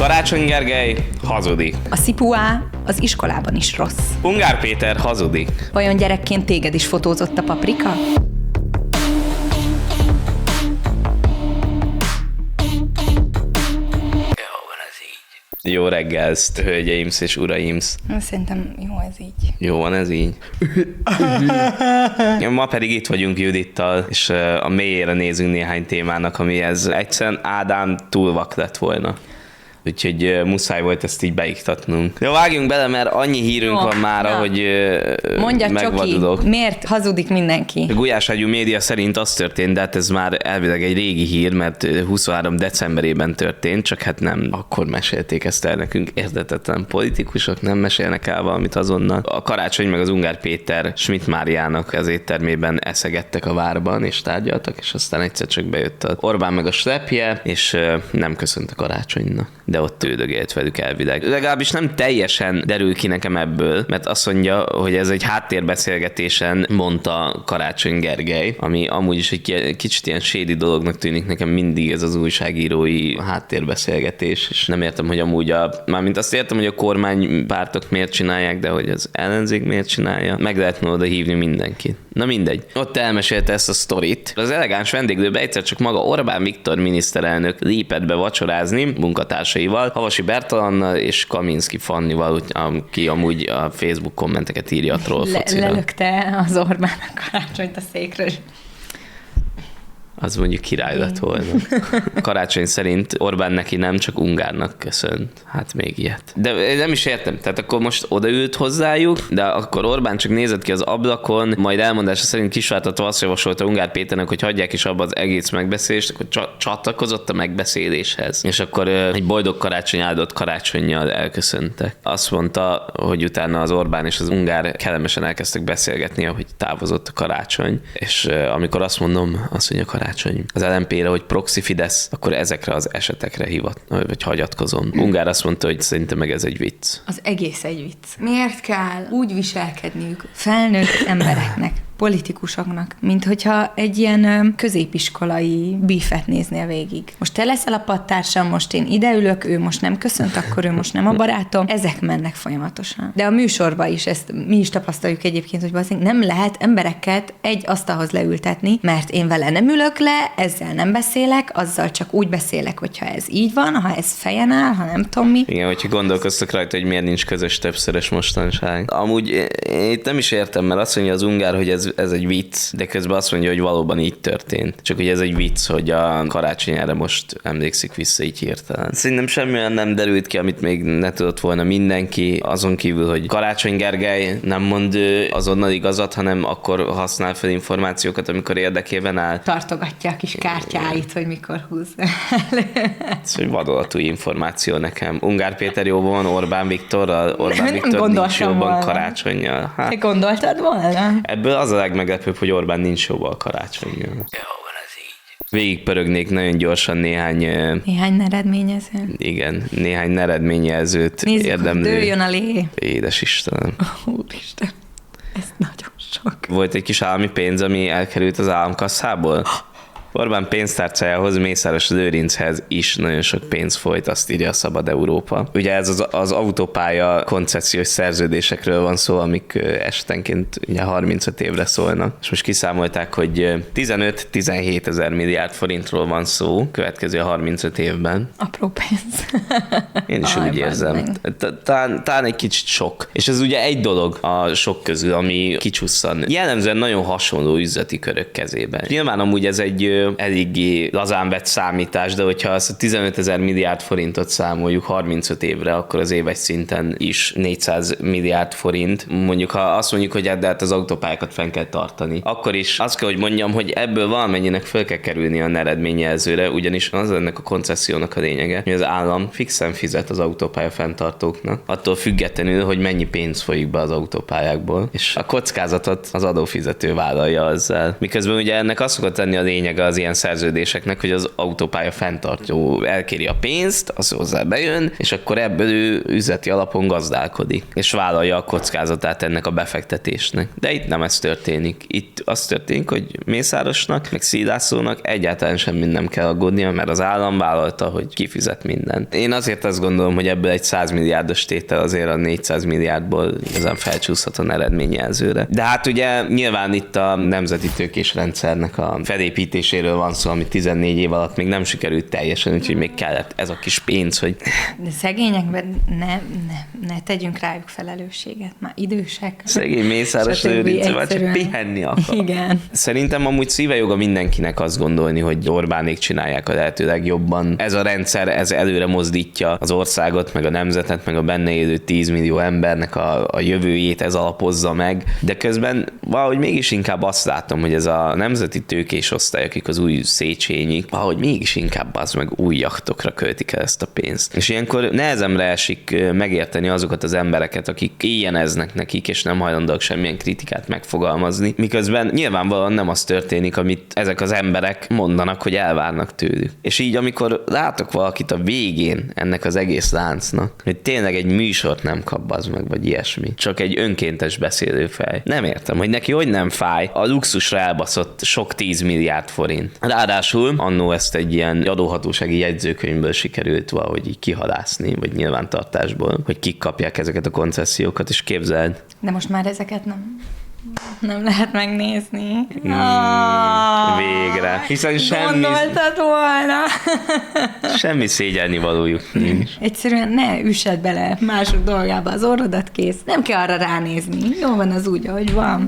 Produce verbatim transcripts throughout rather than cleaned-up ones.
Karácsony Gergely hazudik. A szipuá az iskolában is rossz. Ungár Péter hazudik. Vajon gyerekként téged is fotózott a paprika? Jó reggelt, hölgyeim és uraim. Szerintem jó ez így. Jó van ez így. Ma pedig itt vagyunk Judittal, és a mélyére nézünk néhány témának, amihez egyszerűen Ádám túl vak lett volna. Úgyhogy muszáj volt ezt így beiktatnunk. Jó, vágjunk bele, mert annyi hírünk oh, van már, hogy mondja, megvadulok. Csoki, miért hazudik mindenki? A Gulyáságyú média szerint az történt, de hát ez már elvileg egy régi hír, mert huszonhárom decemberében történt, csak hát nem akkor mesélték ezt el nekünk érdetetlen politikusok, nem mesélnek el valamit azonnal. A Karácsony meg az Ungár Péter Schmidt Máriának az éttermében eszegettek a várban, és tárgyaltak, és aztán egyszer csak bejött a Orbán meg a slepje, és nem köszönt a Karácsonynak. De ott tődögélt velük elvileg. Legalábbis nem teljesen derül ki nekem ebből, mert azt mondja, hogy ez egy háttérbeszélgetésen mondta Karácsony Gergely, ami amúgy is egy kicsit ilyen shady dolognak tűnik nekem mindig ez az újságírói háttérbeszélgetés, és nem értem, hogy amúgy a, mármint azt értem, hogy a kormánypártok miért csinálják, de hogy az ellenzék miért csinálja, meg lehetne oda hívni mindenkit. Na mindegy. Ott elmesélte ezt a sztorit. Az elegáns vendéglőbe egyszer csak maga Orbán Viktor miniszterelnök lépett be vacsorázni munkatársaival, Havasi Bertalannal és Kaminski Fannival, aki amúgy a Facebook kommenteket írja a trollfocira. Le- lelökte az Orbán a Karácsonyt a székről. Az mondjuk király lett volna. Karácsony szerint Orbán neki nem, csak Ungárnak köszönt. Hát még ilyet. De nem is értem. Tehát akkor most odaült hozzájuk, de akkor Orbán csak nézett ki az ablakon, majd elmondása szerint kisvártatva azt javasolta Ungár Péternek, hogy hagyják is abba az egész megbeszélést, akkor csa- csatlakozott a megbeszéléshez. És akkor egy boldog karácsony áldott karácsonnyal elköszöntek. Azt mondta, hogy utána az Orbán és az Ungár kellemesen elkezdtek beszélgetni, ahogy távozott a Karácsony. És amikor azt mondom, azt mondja Karácsony az el em pére, hogy proxy Fidesz, akkor ezekre az esetekre hivat, vagy hagyatkozom. Ungár azt mondta, hogy szerintem meg ez egy vicc. Az egész egy vicc. Miért kell úgy viselkedniük felnőtt embereknek, politikusoknak, mint hogyha egy ilyen középiskolai bífet néznél végig. Most te leszel a padtársam, most én ideülök, ő most nem köszönt, akkor ő most nem a barátom. Ezek mennek folyamatosan. De a műsorban is ezt mi is tapasztaljuk egyébként, hogy valószínűleg nem lehet embereket egy asztalhoz leültetni, mert én vele nem ülök le, ezzel nem beszélek, azzal csak úgy beszélek, hogyha ez így van, ha ez fejen áll, ha nem tudom mi. Igen, hogyha gondolkoztok rajta, hogy miért nincs közös többszörös mostanság. Amúgy én itt nem is értem, mert azt mondja az Ungár, hogy ez ez egy vicc, de közben azt mondja, hogy valóban így történt. Csak hogy ez egy vicc, hogy a Karácsony erre most emlékszik vissza így hirtelen. Szerintem semmilyen nem derült ki, amit még ne tudott volna mindenki, azon kívül, hogy Karácsony Gergely nem mond azonnal igazat, hanem akkor használ fel információkat, amikor érdekében áll. Tartogatja a kis kártyáit, hogy mikor húz elő. Ez egy vadolatú információ nekem. Ungár Péter jóban van Orbán Viktorral, Orbán Viktor nincs jóban Karácsonnyal. Hát, te gondoltad volna? Ebből az a legmeglepőbb, hogy Orbán nincs jóban a Karácsonnyal. Végigpörögnék nagyon gyorsan néhány... Néhány eredményező. Igen, néhány eredményezőt Nézzük, érdemlő. Nézzük, dőljön a lé. Édes Istenem. Úristen, ez nagyon sok. Volt egy kis állami pénz, ami elkerült az államkasszából. Orbán pénztárcájához, Mészáros Lőrinchez is nagyon sok pénz folyt, azt írja a Szabad Európa. Ugye ez az, az autópálya koncesziós szerződésekről van szó, amik esetenként ugye harmincöt évre szólnak. És most kiszámolták, hogy tizenöt-tizenhét ezer milliárd forintról van szó következő harmincöt évben. Apró pénz. Én is úgy érzem. Talán, talán egy kicsit sok. És ez ugye egy dolog a sok közül, ami kicsusszan. Jellemzően nagyon hasonló üzleti körök kezében. Nyilván amúgy ez egy eléggé lazán vett számítás, de hogyha azt a tizenöt ezer milliárd forintot számoljuk harmincöt évre, akkor az éves szinten is négyszáz milliárd forint. Mondjuk, ha azt mondjuk, hogy de hát az autópályákat fenn kell tartani, akkor is azt kell, hogy mondjam, hogy ebből valamennyinek föl kell kerülni a eredményjelzőre, ugyanis az ennek a koncessziónak a lényege, hogy az állam fixen fizet az autópálya fenntartóknak, attól függetlenül, hogy mennyi pénz folyik be az autópályákból, és a kockázatot az adófizető vállalja azzal. Miközben ugye ennek azt szokott tenni a lényege az az ilyen szerződéseknek, hogy az autópálya fenntartó elkéri a pénzt, az hozzá bejön, és akkor ebből ő üzleti alapon gazdálkodik, és vállalja a kockázatát ennek a befektetésnek. De itt nem ez történik. Itt az történik, hogy Mészárosnak, meg Szilászlónak egyáltalán semmi nem kell aggódnia, mert az állam vállalta, hogy kifizet mindent. Én azért azt gondolom, hogy ebből egy száz milliárdos tétel azért a négyszáz milliárdból igazán felcsúszhat a eredményjelzőre. De hát ugye nyilván itt a nemzeti tőkés rendszernek a felépítéséről van szó, ami tizennégy év alatt még nem sikerült teljesen, úgyhogy még kellett ez a kis pénz, hogy... De szegényekben ne, ne, ne tegyünk rájuk felelősséget, már idősek. Szegény Mészáros Lőrinc, vagy csak pihenni akar. Igen. Szerintem amúgy szíve joga mindenkinek azt gondolni, hogy Orbánék csinálják a lehető legjobban. Ez a rendszer, ez előre mozdítja az országot, meg a nemzetet, meg a benne élő tíz millió embernek a, a jövőjét, ez alapozza meg. De közben valahogy mégis inkább azt látom, hogy ez a nemzeti tőkés osztály, akik az új Széchenyi, valahogy mégis inkább az meg új jachtokra költik el ezt a pénzt. És ilyenkor nehezemre esik megérteni azokat az embereket, akik éjjeneznek nekik, és nem hajlandóak semmilyen kritikát megfogalmazni, miközben nyilvánvalóan nem az történik, amit ezek az emberek mondanak, hogy elvárnak tőlük. És így, amikor látok valakit a végén ennek az egész láncnak, hogy tényleg egy műsort nem kap, bazd meg, vagy ilyesmi, csak egy önkéntes beszélőfej. Nem értem, hogy neki hogy nem fáj a luxusra elbaszott sok tíz milliárd forint. Ráadásul annó ezt egy ilyen adóhatósági jegyzőkönyvből sikerült valahogy így kihalászni, vagy nyilvántartásból, hogy kik kapják ezeket a koncesziókat, és képzeld. De most már ezeket nem... Nem lehet megnézni. Mm, végre. Hiszen semmi... Gondoltad volna. Semmi szégyelni valójuk nincs. Egyszerűen ne üssed bele mások dolgába az orrodat, kész. Nem kell arra ránézni. Jó van az úgy, ahogy van.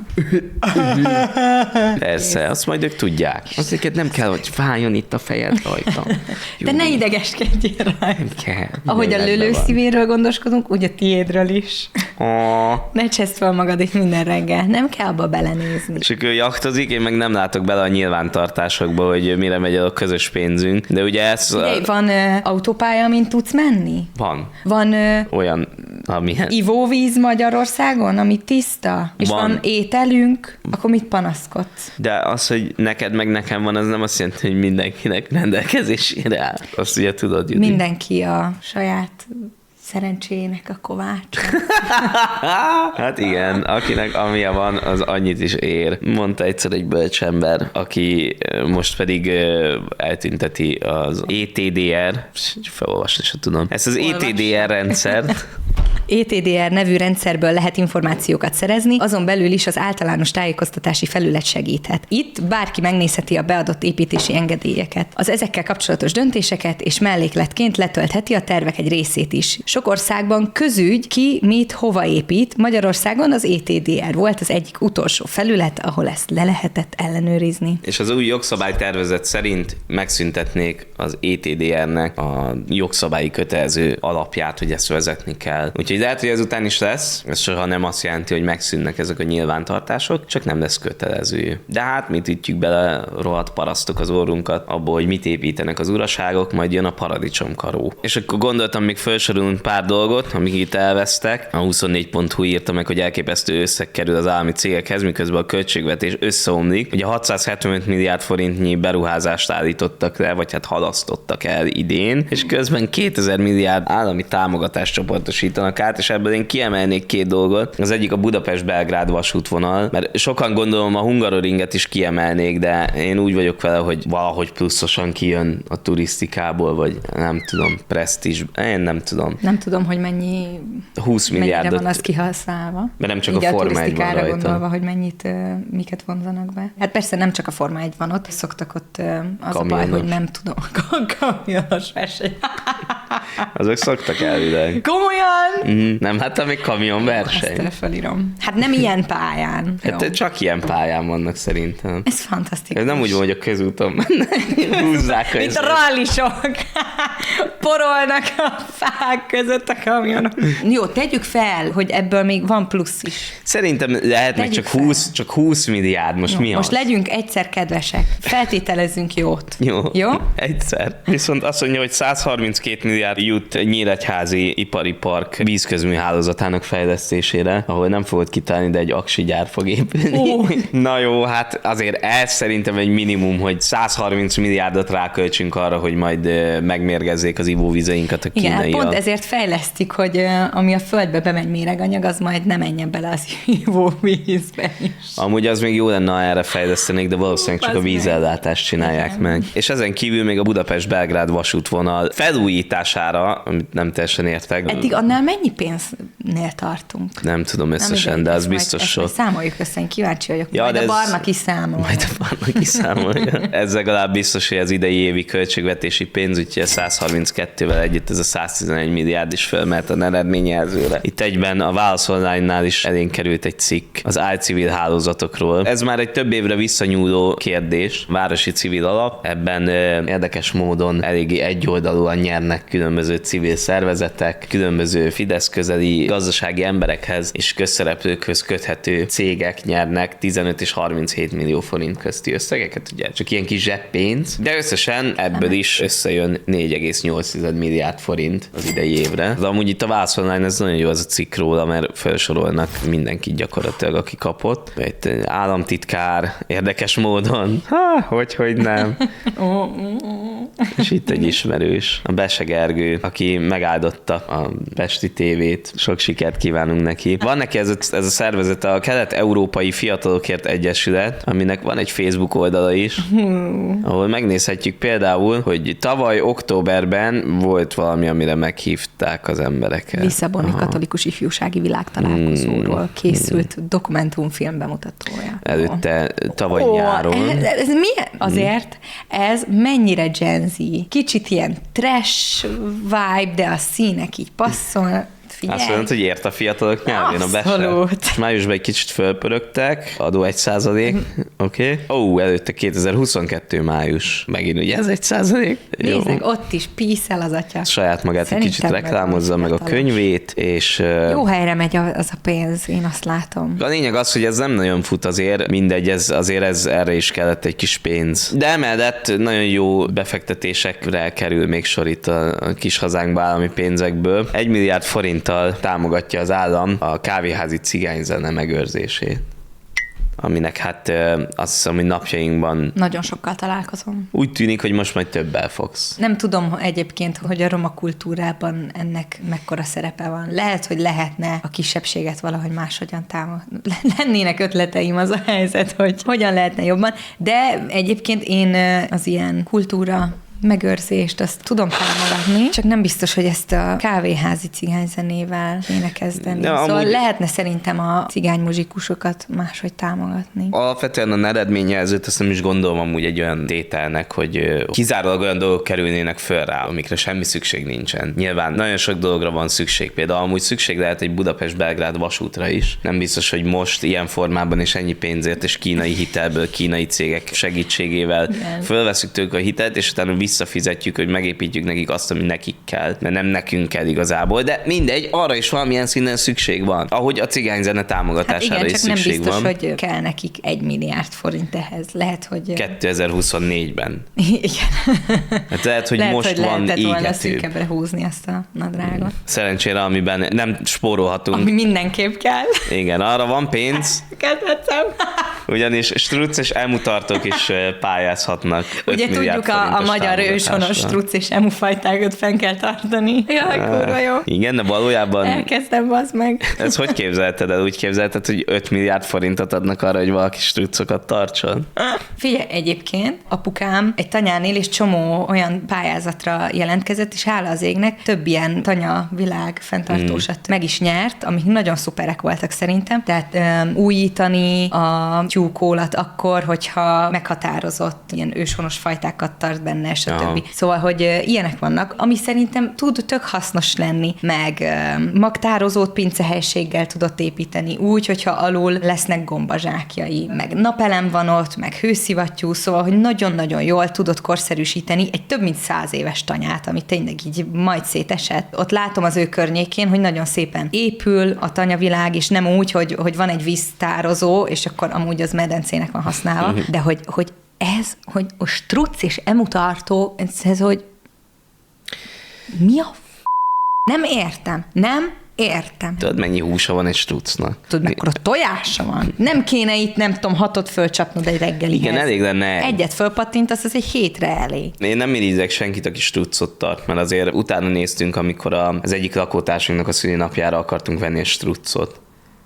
Persze, kész. Azt majd ők tudják. Azt őket nem kell, hogy fájjon itt a fejed rajta. Te ne idegeskedjél rajta. Nem kell. Ahogy a lőlő szívéről gondoskodunk, úgy a tiédről is. Oh. Ne cseszd fel magad itt minden reggel. Nem kell abba belenézni. És ő jachtozik, én meg nem látok bele a nyilvántartásokba, hogy mire megy el a közös pénzünk. De ugye ez... Ugye, a... Van ö, autópálya, amin tudsz menni? Van. Van ö, olyan, amilyen... ivóvíz Magyarországon, ami tiszta? És van, van ételünk, akkor mit panaszkodsz? De az, hogy neked meg nekem van, az nem azt jelenti, hogy mindenkinek rendelkezésére áll. Azt ugye tudod, Judi. Mindenki a saját szerencsének a kovács. Hát igen, akinek amilyen van, az annyit is ér. Mondta egyszer egy bölcsember, aki most pedig eltünteti az é té dé er, felolvasni sem tudom, ezt az é té dé er rendszert. é té dé er nevű rendszerből lehet információkat szerezni, azon belül is az általános tájékoztatási felület segíthet. Itt bárki megnézheti a beadott építési engedélyeket, az ezekkel kapcsolatos döntéseket, és mellékletként letöltheti a tervek egy részét is. Sok országban közügy, ki mit hova épít. Magyarországon az é té dé er volt az egyik utolsó felület, ahol ezt le lehetett ellenőrizni. És az új jogszabálytervezet szerint megszüntetnék az é té dé er-nek a jogszabályi kötelező alapját, hogy ezt vezetni kell. Úgyhogy lehet, hogy ezután is lesz, ez soha nem azt jelenti, hogy megszűnnek ezek a nyilvántartások, csak nem lesz kötelező. De hát mit ütjük bele, rohadt parasztok az orrunkat abból, hogy mit építenek az uraságok, majd jön a paradicsomkaró. És akkor gondoltam, még felsorolunk pár dolgot, amik itt elvesztek. A huszonnégy pont hu írta meg, hogy elképesztő összeg kerül az állami cégekhez, miközben a költségvetés összeomlik. Ugye hatszázhetvenöt milliárd forintnyi beruházást állítottak le, vagy hát halasztottak el idén, és közben kétezer milliárd állami támogatást csoportosítanak át, és ebből én kiemelnék két dolgot. Az egyik a Budapest-Belgrád vasútvonal, mert sokan gondolom a Hungaroringet is kiemelnék, de én úgy vagyok vele, hogy valahogy pluszosan kijön a turisztikából, vagy nem tudom, presztízs, én nem tudom. Nem tudom, hogy mennyi húsz milliárdot. van az kihasználva. Mert nem csak így a Forma egy van rajta. Gondolva, hogy mennyit, miket vonzanak be. Hát persze nem csak a Forma egy van ott, szoktak ott az kamionos. A baj, hogy nem tudom. Kamionos verseny. Azok szoktak elvileg. Komolyan? Mm, nem, hát még kamionverseny. Ezt felírom. Hát nem ilyen pályán. Hát jó. Csak ilyen pályán vannak szerintem. Ez fantasztikus. Ez nem úgy van, hogy a közúton mennek, húzzák. Mint a rallisok. Porolnak a fák között a kamionok. Jó, tegyük fel, hogy ebből még van plusz is. Szerintem lehet meg csak húsz, csak húsz milliárd. Most jó, mi az? Most legyünk egyszer kedvesek. Feltételezzünk jót. Jó. Jó? Egyszer. Viszont azt mondja, hogy száz harminckét milliárd jut Nyíregyházi ipari park vízközmű hálózatának fejlesztésére, ahol nem fogod kitalálni, de egy aksi gyár fog épülni. Oh. Na jó, hát azért ez szerintem egy minimum, hogy száz harminc milliárdot ráköltsünk arra, hogy majd megmérgezzék az ivóvizeinket a kínaiak. Igen, pont ezért fejlesztik, hogy ami a földbe bemegy méreganyag, az majd nem menjen bele az ivóvízbe is. Amúgy az még jó lenne, ha erre fejlesztenék, de valószínűleg csak a vízellátást csinálják igen. meg. És ezen kívül még a Budapest-Belgrád vasútvonal felújítására, amit nem teljesen értek. Eddig annál mennyi pénznél tartunk? Nem tudom összesen, nem de az biztos sok. Számoljuk össze, én kíváncsi vagyok. Ja, majd a ez... barna kiszámol. Majd a barna kiszámolja. Ez legalább biztos, hogy az idei évi költségvetési pénz, úgyhogy a száz harminckettővel együtt ez a száz tizenegy milliárd is fölmelt a eredményjelzőre. Itt egyben a Válasz Online-nál is elénk került egy cikk az álcivil hálózatokról. Ez már egy több évre visszanyúló kérdés, városi civil alap. Ebben érdekes módon eléggé egyoldalúan nyernek különböző civil szervezetek, különböző Fidesz közeli gazdasági emberekhez és közszereplőkhöz köthető cégek nyernek tizenöt és harminchét millió forint közti összegeket, ugye csak ilyen kis zseppénz, de összesen ebből is összejön négy egész nyolc milliárd forint az idei évre. De amúgy itt a Válasz Online, ez nagyon jó az a cikk róla, mert felsorolnak mindenkit gyakorlatilag, aki kapott. Egy államtitkár, érdekes módon, ha, hogy, hogy nem. És itt egy ismerős, a Bese Gergő, aki megáldotta a Pesti tévét. Sok sikert kívánunk neki. Van neki ez a, ez a szervezet, a Kelet-Európai Fiatalokért Egyesület, aminek van egy Facebook oldala is, ahol megnézhetjük például, hogy tavaly októberben volt valami, amire meghívták az embereket. Lisszaboni Aha. katolikus ifjúsági világtalálkozóról hmm. készült dokumentumfilm bemutatója. Előtte tavaly oh, nyáron. Ez, ez milyen? Azért ez mennyire Gen Z. Kicsit ilyen trash vibe, de a színek így passzol. Figyelj. Azt mondod, hogy ért a fiatalok nyelvén a Bese. Májusban egy kicsit fölpörögtek, adó egy százalék, oké. Okay. Ó, előtte kétezer-huszonkettő május, megint ugye ez egy százalék. Nézzük, ott is píszel az atya. Saját magát szerintem egy kicsit reklámozza, meg a könyvét, és... Jó helyre megy az a pénz, én azt látom. A lényeg az, hogy ez nem nagyon fut azért, mindegy, ez, azért ez, erre is kellett egy kis pénz. De emellett nagyon jó befektetésekre kerül még sor itt a, a kis hazánkba állami pénzekből. Egy milliárd forint támogatja az állam a kávéházi cigányzene megőrzését. Aminek hát azt hiszem, hogy napjainkban... Nagyon sokkal találkozom. Úgy tűnik, hogy most majd többel fogsz. Nem tudom egyébként, hogy a roma kultúrában ennek mekkora szerepe van. Lehet, hogy lehetne a kisebbséget valahogy máshogyan támogatni. Lennének ötleteim, az a helyzet, hogy hogyan lehetne jobban. De egyébként én az ilyen kultúra megőrzést, azt tudom támogatni, csak nem biztos, hogy ezt a kávéházi cigányzenével kéne kezdeni. De szóval amúgy... lehetne szerintem a cigánymuzsikusokat máshogy támogatni. Alapvetően a eredményjelzőt azt nem is gondolom amúgy egy olyan tételnek, hogy kizárólag olyan dolgok kerülnének föl rá, amikre semmi szükség nincsen. Nyilván nagyon sok dologra van szükség, például amúgy szükség lehet egy Budapest-Belgrád vasútra is. Nem biztos, hogy most ilyen formában és ennyi pénzért és kínai hitelből, kínai cégek segítségével igen. fölveszünk tőlük a hitelt, és utána visszafizetjük, hogy megépítjük nekik azt, ami nekik kell, mert nem nekünk kell igazából, de mindegy, arra is valamilyen szinten szükség van, ahogy a cigányzene támogatására hát igen, is szükség van. Nem biztos, hogy kell nekik egy milliárd forint ehhez. Lehet, hogy... kétezer-huszonnégyben. Igen. Hát lehet, hogy lehet, most hogy van égetőbb. Volna szűkebbre húzni azt a nadrágot. Szerencsére, amiben nem spórolhatunk. Ami mindenképp kell. Igen, arra van pénz. Kedvecem. Ugyanis Struc és emu tartók is pályázhatnak. Ugye tudjuk, a, a magyar őshonos Struc és emu fajtágot fenn kell tartani. Jaj, kurva jó. Igen, de valójában... Elkezdtem, bazd meg. Ez hogy képzelted el? Úgy képzelted, hogy öt milliárd forintot adnak arra, hogy valaki Strucokat tartson? Figyelj, egyébként apukám egy tanyánél és csomó olyan pályázatra jelentkezett, és hála az égnek több ilyen tanya világ fenntartósat mm. meg is nyert, amik nagyon szuperek voltak szerintem. Tehát um, újítani a tyúkólat akkor, hogyha meghatározott ilyen őshonos fajtákat tart benne, stb. Ja. Szóval, hogy uh, ilyenek vannak, ami szerintem tud tök hasznos lenni, meg uh, magtározót pincehelyiséggel tudott építeni úgy, hogyha alul lesznek gombazsákjai, meg napelem van ott, meg hőszivattyú, szóval, hogy nagyon-nagyon jól tudott korszerűsíteni egy több mint száz éves tanyát, ami tényleg így majd szétesett. Ott látom az ő környékén, hogy nagyon szépen épül a tanyavilág, és nem úgy, hogy, hogy van egy víztározó, és akkor amúgy az medencének van használva, de hogy, hogy ez, hogy a Struc és emu tartó, ez, ez hogy mi a f***? Nem értem. Nem értem. Tudod, mennyi húsa van egy strucnak? Tudod, mekkora tojása van? Nem kéne itt, nem tudom, hatot fölcsapnod egy reggelihez. Igen, elég lenne. Egyet fölpattintasz, az egy hétre elég. Én nem irigyzek senkit, aki struccot tart, mert azért utána néztünk, amikor az egyik lakótársunknak a szülinapjára akartunk venni egy struccot.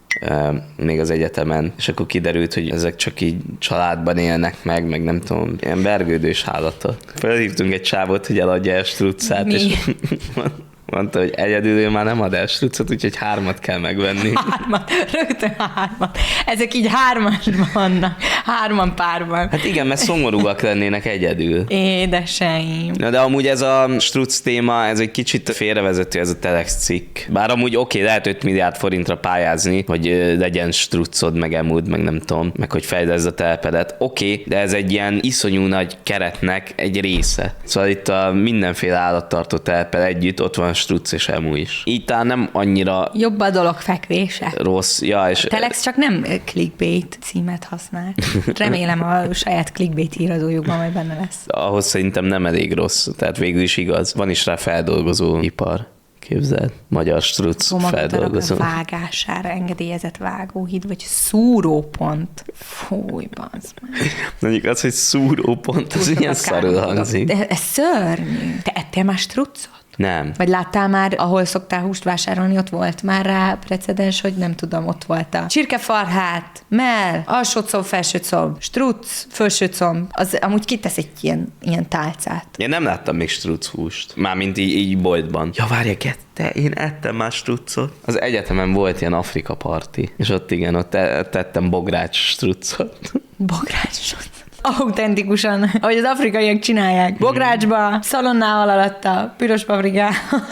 Még az egyetemen, és akkor kiderült, hogy ezek csak így családban élnek meg, meg nem tudom, ilyen vergődős állata. Felhívtunk egy csávot, hogy eladja el struccát, Mi? és mondta, hogy egyedül ő már nem ad el struccot, úgyhogy hármat kell megvenni. Hármat, rögtön hármat. Ezek így hármasban vannak, hárman párban. Hát igen, mert szomorúak lennének egyedül. Édeseim. Na de amúgy ez a struc téma, ez egy kicsit félrevezető, ez a Telex cikk. Bár amúgy oké, okay, lehet öt milliárd forintra pályázni, hogy legyen struccod, meg emúd, meg nem tudom, meg hogy fejleszd a telepedet. Oké, okay, de ez egy ilyen iszonyú nagy keretnek egy része. Szóval itt a mindenféle állattartó telepel együtt, ott van struc és emu is. Így talán nem annyira jobb a dolog fekvése. rossz. Ja, és A Telex csak nem clickbait címet használ. Remélem a saját clickbait íradójukban majd benne lesz. ahhoz szerintem nem elég rossz. Tehát végül is igaz. Van is rá feldolgozó ipar. Képzeld. Magyar struc feldolgozó. A vágására engedélyezett vágóhíd, vagy szúrópont. Fúj, bazd meg. Mondjuk az, hogy szúrópont, az ilyen szarul hangzik. De ez szörnyű. Te ettél már struccot? Nem. Vagy láttál már, ahol szoktál húst vásárolni, ott volt már rá precedens, hogy nem tudom, ott volt a csirkefarhát, mell, alsócomb, felsőcomb, struc, felsőcomb, az amúgy kitesz egy ilyen, ilyen tálcát. Én nem láttam még struc húst. Mármint így, így boltban. Ja, várja, te, én ettem már strucot. Az egyetemen volt ilyen Afrika parti, és ott igen, ott tettem bogrács strucot. Bográcsot. Autentikusan, ahogy az afrikaiak csinálják. Bográcsba, szalonnával alatta, piros paprikával.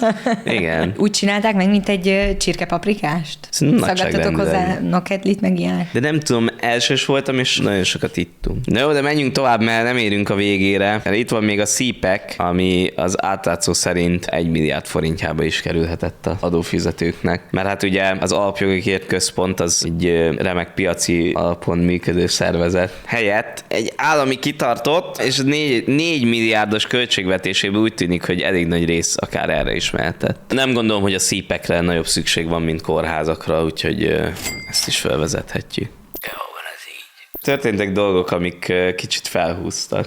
Igen. Úgy csinálták meg, mint egy csirkepaprikást? Szaggattatok hozzá noketlit, meg ilyenek? De nem tudom, elsős voltam, és nagyon sokat ittunk. Na jó, de menjünk tovább, mert nem érünk a végére. Mert itt van még a szípek, ami az átlátszó szerint egy milliárd forintjába is kerülhetett az adófizetőknek. Mert hát ugye az Alapjogokért Központ az egy remek piaci alapon működő szervezet. Helyett egy állami kitartott, és négy, négy milliárdos költségvetésében úgy tűnik, hogy elég nagy rész akár erre is mehetett. Nem gondolom, hogy a szípekre nagyobb szükség van, mint kórházakra, úgyhogy ezt is felvezethetjük. Jó, van ez így. Történtek dolgok, amik kicsit felhúztak.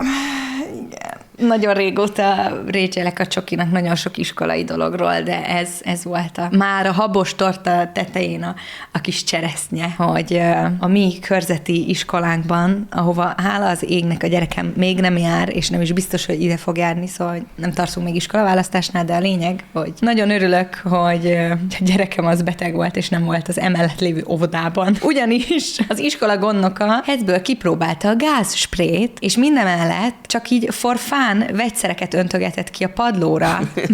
Igen. Nagyon régóta régyelek a csokinak nagyon sok iskolai dologról, de ez, ez volt a, már a habos torta tetején a, a kis cseresznye, hogy a mi körzeti iskolánkban, ahova hála az égnek a gyerekem még nem jár, és nem is biztos, hogy ide fog járni, szóval nem tartunk még iskolaválasztásnál, de a lényeg, hogy nagyon örülök, hogy a gyerekem az beteg volt, és nem volt az emellett lévő óvodában. Ugyanis az iskola gondnoka ezből kipróbálta a gázsprét, és mindemellett csak így for fun vegyszereket öntögetett ki a padlóra.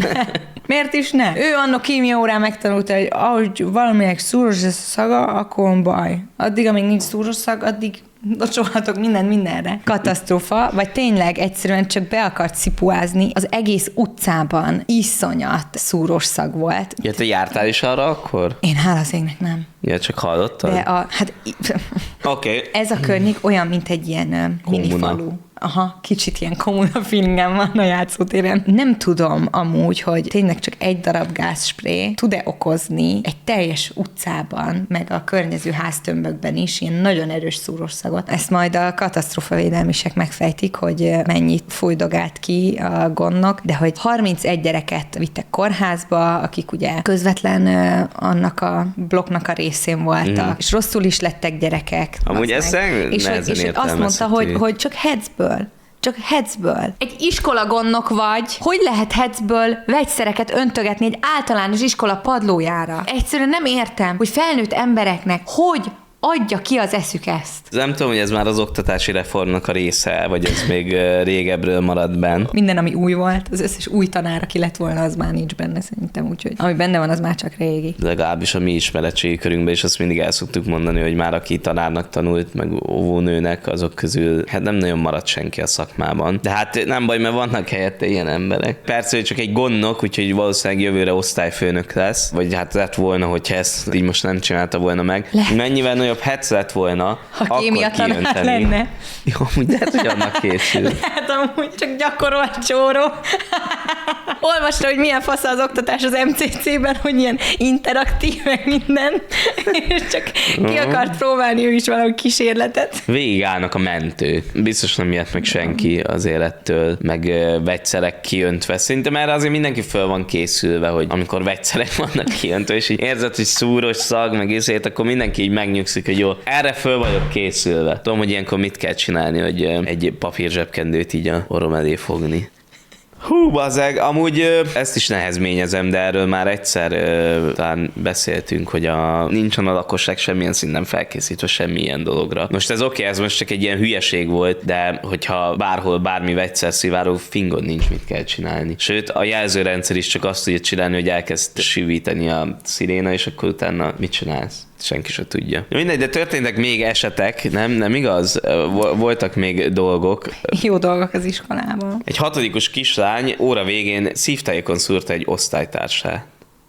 Miért is ne? Ő annak kémia órán megtanulta, hogy ahogy valaminek szúros ez a szaga, akkor baj. Addig, amíg nincs szúros szag, addig locsolhatok minden mindenre. Katasztrófa, vagy tényleg egyszerűen csak be akart szipuázni, az egész utcában iszonyat szúros szag volt. Ja, te jártál is arra akkor? Én hála az égnek nem. Ja, csak hallottad? De a, hát okay. Ez a környék olyan, mint egy ilyen minifalu. Aha, kicsit ilyen kommuna feelingem van a játszótéren. Nem tudom amúgy, hogy tényleg csak egy darab gázspré tud-e okozni egy teljes utcában, meg a környező háztömbökben is ilyen nagyon erős szúros szagot. Ezt majd a katasztrófavédelmisek megfejtik, hogy mennyit fújdogált ki a gondnok, de hogy harmincegy gyereket vittek kórházba, akik ugye közvetlen annak a blokknak a részén voltak, mm. és rosszul is lettek gyerekek. Amúgy ezt és, hogy, és azt mondta, hogy, hogy csak headsből. Csak headsből. Egy iskolagondnok vagy, hogy lehet headsből vegyszereket öntögetni egy általános iskola padlójára? Egyszerűen nem értem, hogy felnőtt embereknek hogy adja ki az eszük ezt. Nem tudom, hogy ez már az oktatási reformnak a része, vagy ez még régebről maradt benn. Minden, ami új volt, az összes új tanár, aki lett volna, az már nincs benne szerintem, úgyhogy ami benne van, az már csak régi. Legalábbis a mi ismeretségi körünkben, és azt mindig el szoktuk mondani, hogy már aki tanárnak tanult, meg óvónőnek, azok közül hát nem nagyon maradt senki a szakmában. De hát nem baj, mert vannak helyette ilyen emberek. Persze, hogy csak egy gondnok, úgyhogy valószínűleg jövőre osztályfőnök lesz, vagy hát lett volna, hogyha ezt így most nem csinálta volna meg. Le. Mennyivel nagyobb hetsz lett volna, ha kémia tanár lenne. Jó, amúgy lehet, hogy annak készül. Hát amúgy csak gyakorolt csóró. Olvasta, hogy milyen fasz az oktatás az em cé cé-ben, hogy ilyen interaktív, meg minden, és csak ki akart próbálni ő is valami kísérletet. Végigállnak a mentő. Biztos nem ilyet meg senki az élettől, meg vegyszerek kiöntve. Szerintem erre azért mindenki föl van készülve, hogy amikor vegyszerek vannak kiöntve, és így érzed, hogy szúros szag, meg ezért, akkor mindenki így megnyugszik, hogy jó, erre föl vagyok készülve. Tudom, hogy ilyenkor mit kell csinálni, hogy egy papír zsebkendőt így a orrom elé fogni. Hú, bazeg, amúgy ezt is nehezményezem, de erről már egyszer talán beszéltünk, hogy a, nincsen a lakosság semmilyen szinten felkészítve semmilyen dologra. Most ez oké, okay, ez most csak egy ilyen hülyeség volt, de hogyha bárhol bármi vegyszer szivárog, fingod nincs, mit kell csinálni. Sőt, a jelzőrendszer is csak azt tudja csinálni, hogy elkezd sivítani a sziréna, és akkor utána mit csinálsz? Senki se tudja. Mindegy, de történtek még esetek, nem? Nem igaz? Voltak még dolgok. Jó dolgok az iskolában. Egy hatodikos kislány óra végén szívtájékon szúrta egy osztálytársát.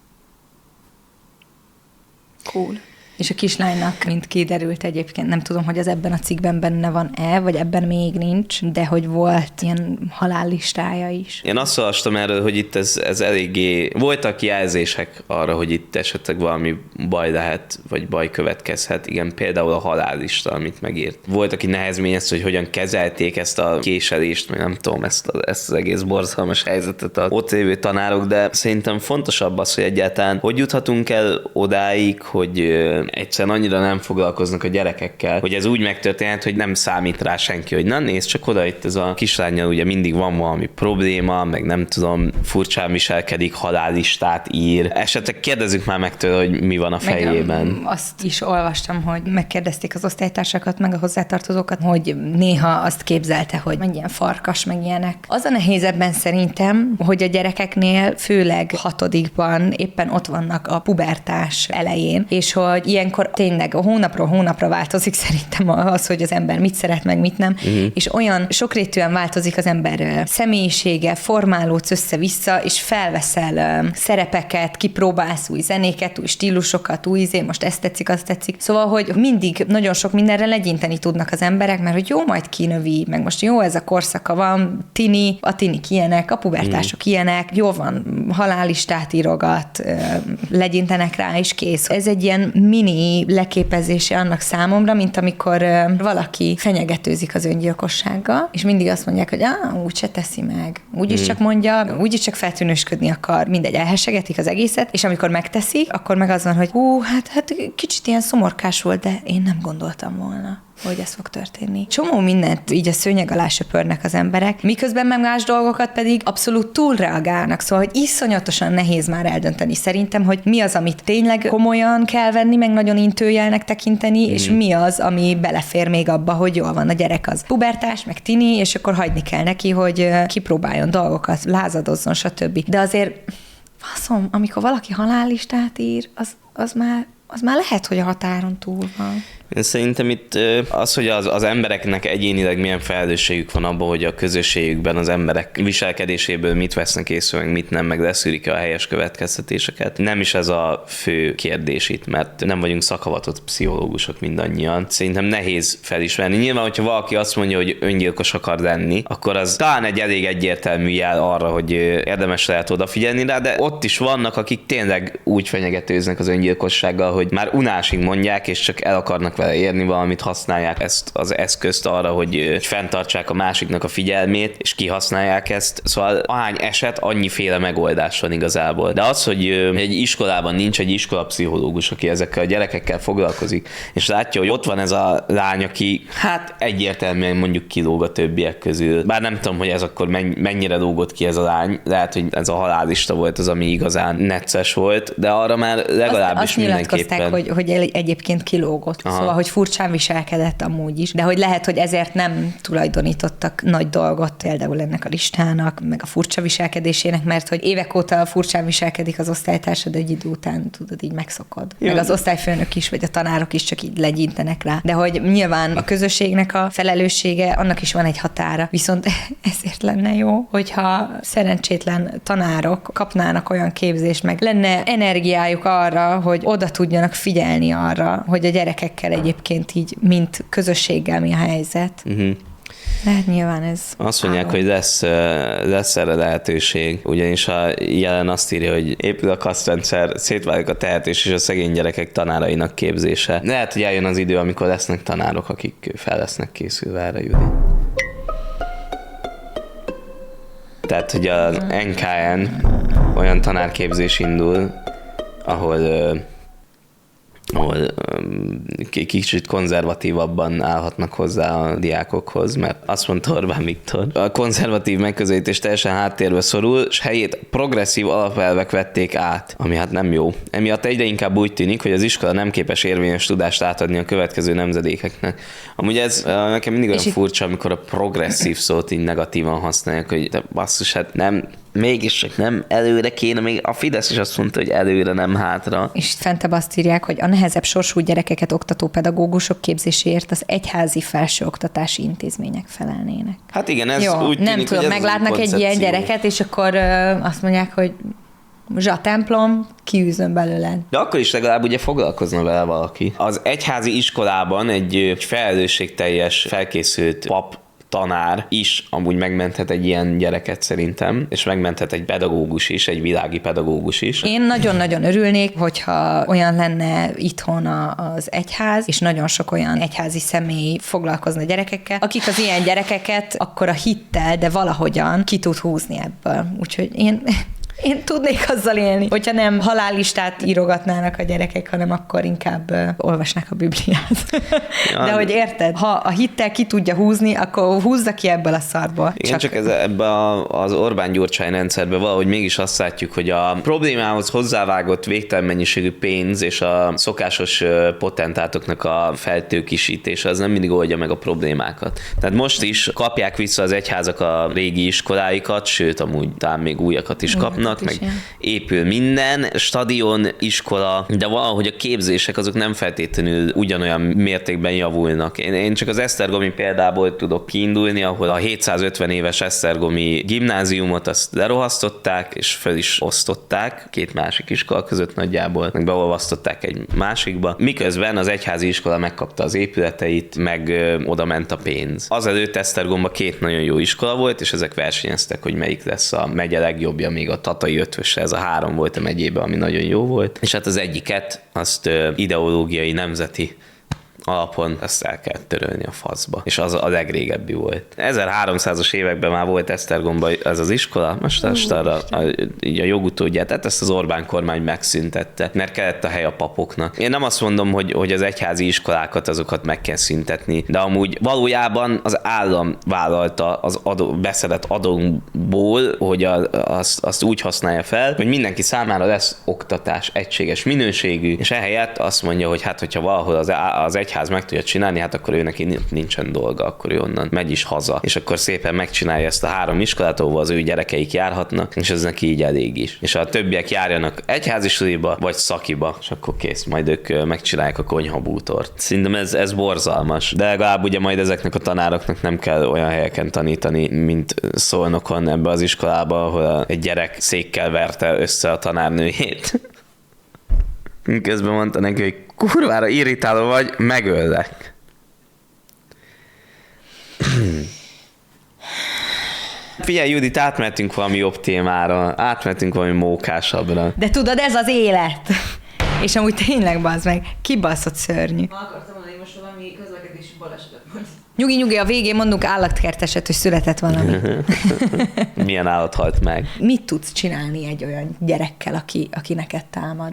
Cool. És a kislánynak, mint kiderült egyébként, nem tudom, hogy az ebben a cikkben benne van-e, vagy ebben még nincs, de hogy volt ilyen halállistája is. Én azt olvastam erről, hogy itt ez, ez eléggé... Voltak jelzések arra, hogy itt esetleg valami baj lehet, vagy baj következhet. Igen, például a halállista, amit megírt. Volt, aki nehezményezte, hogy hogyan kezelték ezt a késelést, meg nem tudom, ezt, a, ezt az egész borzalmas helyzetet az ott lévő tanárok, de szerintem fontosabb az, hogy egyáltalán hogy juthatunk el odáig, hogy egyszerűen annyira nem foglalkoznak a gyerekekkel, hogy ez úgy megtörténhet, hogy nem számít rá senki, hogy na nézd, csak oda itt ez a kislánnyal ugye mindig van valami probléma, meg nem tudom, furcsán viselkedik, halállistát ír. Esetleg kérdezzük már meg tőle, hogy mi van a fejében. Meg azt is olvastam, hogy megkérdezték az osztálytársakat, meg a hozzátartozókat, hogy néha azt képzelte, hogy meg ilyen farkas, meg ilyenek. Az a nehéz ebben szerintem, hogy a gyerekeknél, főleg hatodikban éppen ott vannak a pubertás elején, és hogy ilyenkor tényleg a hónapról hónapra változik szerintem az, hogy az ember mit szeret, meg mit nem, uh-huh. és olyan sokrétűen változik az ember személyisége, formálódsz össze-vissza, és felveszel szerepeket, kipróbálsz új zenéket, új stílusokat, új izé, most ezt tetszik, azt tetszik. Szóval, hogy mindig nagyon sok mindenre legyinteni tudnak az emberek, mert hogy jó, majd kinövi, meg most jó, ez a korszaka van, tini, a tinik ilyenek, a pubertások uh-huh. ilyenek, jó van, halálistát írogat, legyintenek rá, és kész. Ez egy ilyen mini leképezése annak számomra, mint amikor uh, valaki fenyegetőzik az öngyilkossággal, és mindig azt mondják, hogy ah, úgyse teszi meg. Úgyis mm. csak mondja, úgyis csak feltűnősködni akar, mindegy, elhessegetik az egészet, és amikor megteszik, akkor meg az van, hogy hú, hát, hát kicsit ilyen szomorkás volt, de én nem gondoltam volna, hogy ez fog történni. Csomó mindent így a szőnyeg alá söpörnek az emberek, miközben meg más dolgokat pedig abszolút túlreagálnak, szóval, hogy iszonyatosan nehéz már eldönteni szerintem, hogy mi az, amit tényleg komolyan kell venni, meg nagyon intőjelnek tekinteni, mm. és mi az, ami belefér még abba, hogy jól van, a gyerek az pubertás, meg tini, és akkor hagyni kell neki, hogy kipróbáljon dolgokat, lázadozzon, stb. De azért, faszom, amikor valaki halállistát ír, az, az már az már lehet, hogy a határon túl van. Szerintem itt az, hogy az, az embereknek egyénileg milyen felelősségük van abban, hogy a közösségükben az emberek viselkedéséből mit vesznek észre, meg mit nem, meg leszűrik a helyes következtetéseket. Nem is ez a fő kérdés itt, mert nem vagyunk szakavatott pszichológusok mindannyian. Szerintem nehéz felismerni. Nyilván, hogyha valaki azt mondja, hogy öngyilkos akar lenni, akkor az talán egy elég egyértelmű jel arra, hogy érdemes lehet odafigyelni rá, de ott is vannak, akik tényleg úgy fenyegetőznek az öngyilkossággal, hogy már unásig mondják, és csak el akarnak vele érni valamit, használják ezt az eszközt arra, hogy, hogy fenntartsák a másiknak a figyelmét, és kihasználják ezt. Szóval ahány eset, annyiféle megoldás van igazából. De az, hogy egy iskolában nincs egy iskolapszichológus, aki ezekkel a gyerekekkel foglalkozik, és látja, hogy ott van ez a lány, aki hát egyértelműen mondjuk kilóg a többiek közül. Bár nem tudom, hogy ez akkor mennyire lógott ki ez a lány. Lehet, hogy ez a halálista volt az, ami igazán necces volt, de arra már legalábbis azt, mindenképpen. Azt hogy, hogy egyébként kilógott. Aha. Szóval, hogy furcsán viselkedett amúgy is. De hogy lehet, hogy ezért nem tulajdonítottak nagy dolgot például ennek a listának, meg a furcsa viselkedésének, mert hogy évek óta furcsán viselkedik az osztálytársad, egy idő után tudod, így megszokod. Jó. Meg az osztályfőnök is, vagy a tanárok is csak így legyintenek rá. De hogy nyilván a közösségnek a felelőssége, annak is van egy határa. Viszont ezért lenne jó, hogyha szerencsétlen tanárok kapnának olyan képzést, meg lenne energiájuk arra, hogy oda tudjanak figyelni arra, hogy a gyerekekkel egyébként így, mint közösséggel mi a helyzet. Uh-huh. Hát nyilván ez... Azt mondják, állam. hogy lesz, lesz erre lehetőség, ugyanis a jelen azt írja, hogy épül a kasztrendszer, szétválik a tehetés és a szegény gyerekek tanárainak képzése. Lehet, hogy eljön az idő, amikor lesznek tanárok, akik fel lesznek készülve erre, Judi. Tehát, hogy az en ká en olyan tanárképzés indul, ahol, ahol kicsit konzervatívabban állhatnak hozzá a diákokhoz, mert azt mondta Orbán Viktor, a konzervatív megközelítés teljesen háttérbe szorul, és helyét progresszív alapelvek vették át, ami hát nem jó. Emiatt egyre inkább úgy tűnik, hogy az iskola nem képes érvényes tudást átadni a következő nemzedékeknek. Amúgy ez nekem mindig olyan furcsa, amikor a progresszív szót így negatívan használják, hogy de basszus, hát nem, mégis csak nem előre kéne, még a Fidesz is azt mondta, hogy előre, nem hátra. És fentebb azt írják, hogy a nehezebb sorsú gyerekeket oktató pedagógusok képzéséért az egyházi felsőoktatási intézmények felelnének. Hát igen, ez Jó, úgy tűnik, nem tudom, hogy meglátnak egy ilyen gyereket, és akkor ö, azt mondják, hogy zsatemplom, kiűzöm belőle. De akkor is legalább ugye foglalkozna vele valaki. Az egyházi iskolában egy, egy felelősségteljes, felkészült pap tanár is amúgy megmenthet egy ilyen gyereket szerintem, és megmenthet egy pedagógus is, egy világi pedagógus is. Én nagyon-nagyon örülnék, hogyha olyan lenne itthon a, az egyház, és nagyon sok olyan egyházi személy foglalkozna gyerekekkel, akik az ilyen gyerekeket akkor a hittel, de valahogyan ki tud húzni ebből. Úgyhogy én... Én tudnék azzal élni, hogyha nem halállistát írogatnának a gyerekek, hanem akkor inkább uh, olvasnák a Bibliát. Ja. De hogy érted, ha a hittel ki tudja húzni, akkor húzza ki ebből a szarból. Igen, csak, csak ez, ebbe a, az Orbán-Gyurcsány rendszerben valahogy mégis azt látjuk, hogy a problémához hozzávágott végtelen mennyiségű pénz és a szokásos potentátoknak a feltőkisítése az nem mindig oldja meg a problémákat. Tehát most is kapják vissza az egyházak a régi iskoláikat, sőt, amúgy talán még újakat is kapnak, meg ilyen. Épül minden, stadion, iskola, de valahogy a képzések azok nem feltétlenül ugyanolyan mértékben javulnak. Én, én csak az esztergomi példából tudok kiindulni, ahol a hétszázötven éves esztergomi gimnáziumot azt lerohasztották, és fel is osztották két másik iskola között nagyjából, meg beolvasztották egy másikba, miközben az egyházi iskola megkapta az épületeit, meg ö, oda ment a pénz. Azelőtt Esztergomban két nagyon jó iskola volt, és ezek versenyeztek, hogy melyik lesz a megye legjobbja, még a Tatai ötvöse, ez a három volt a megyében, ami nagyon jó volt. És hát az egyiket, azt ideológiai, nemzeti alapon azt el kell törölni a faszba. És az a legrégebbi volt. ezerháromszázas években már volt Esztergomban ez az iskola, most azt arra a, a, a jogutódját, tehát ezt az Orbán kormány megszüntette, mert kellett a hely a papoknak. Én nem azt mondom, hogy, hogy az egyházi iskolákat, azokat meg kell szüntetni, de amúgy valójában az állam vállalta az adó, beszedett adóból, hogy a, azt, azt úgy használja fel, hogy mindenki számára lesz oktatás egységes minőségű, és ehelyett azt mondja, hogy hát, hogyha valahol az, az egyház meg tudja csinálni, hát akkor ő neki nincsen dolga, akkor ő onnan megy is haza. És akkor szépen megcsinálja ezt a három iskolát, ahol az ő gyerekeik járhatnak, és ez neki így elég is. És a többiek járjanak egyházi suliba, vagy szakiba, és akkor kész, majd ők megcsinálják a konyhabútort. Szerintem ez, ez borzalmas. De legalább ugye majd ezeknek a tanároknak nem kell olyan helyeken tanítani, mint Szolnokon ebbe az iskolába, ahol egy gyerek székkel verte össze a tanárnőjét. Közben mondta neki, hogy kurvára irritáló vagy, megöllek. Figyelj, Judit, átmentünk valami jobb témára, átmentünk valami mókásabbra. De tudod, ez az élet. És amúgy tényleg, bazd meg, kibaszott szörnyű. Ma akartam mondani, most valami közlekedési balesetet mondani. Nyugi, nyugi, a végén mondunk állatkerteset, hogy született valami. Milyen állat halt meg? Mit tudsz csinálni egy olyan gyerekkel, aki, aki neked támad?